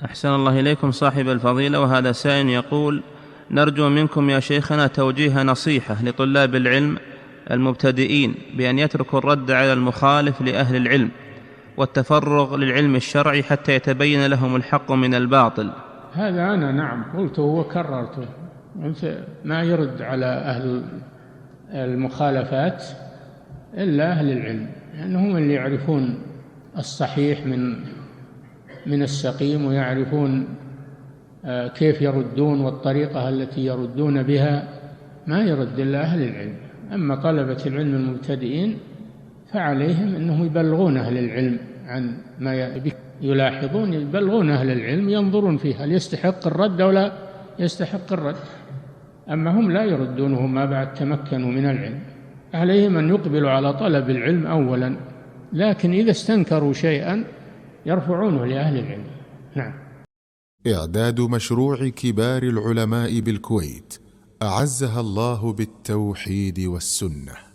أحسن الله إليكم صاحب الفضيلة، وهذا سائل يقول: نرجو منكم يا شيخنا توجيه نصيحة لطلاب العلم المبتدئين بأن يتركوا الرد على المخالف لأهل العلم والتفرغ للعلم الشرعي حتى يتبين لهم الحق من الباطل. هذا أنا نعم قلته وكررته، ما يرد على أهل المخالفات إلا أهل العلم، لأنهم اللي يعرفون الصحيح من السقيم، ويعرفون كيف يردون والطريقة التي يردون بها. ما يرد إلا أهل العلم. أما طلبة العلم المبتدئين فعليهم أنهم يبلغون أهل العلم عن ما يلاحظون، يبلغون أهل العلم، ينظرون فيه هل يستحق الرد أو لا يستحق الرد. أما هم لا يردونه ما بعد تمكنوا من العلم. عليهم أن يقبلوا على طلب العلم أولا، لكن إذا استنكروا شيئا يرفعونه لأهل العلم. نعم. إعداد مشروع كبار العلماء بالكويت أعزها الله بالتوحيد والسنة.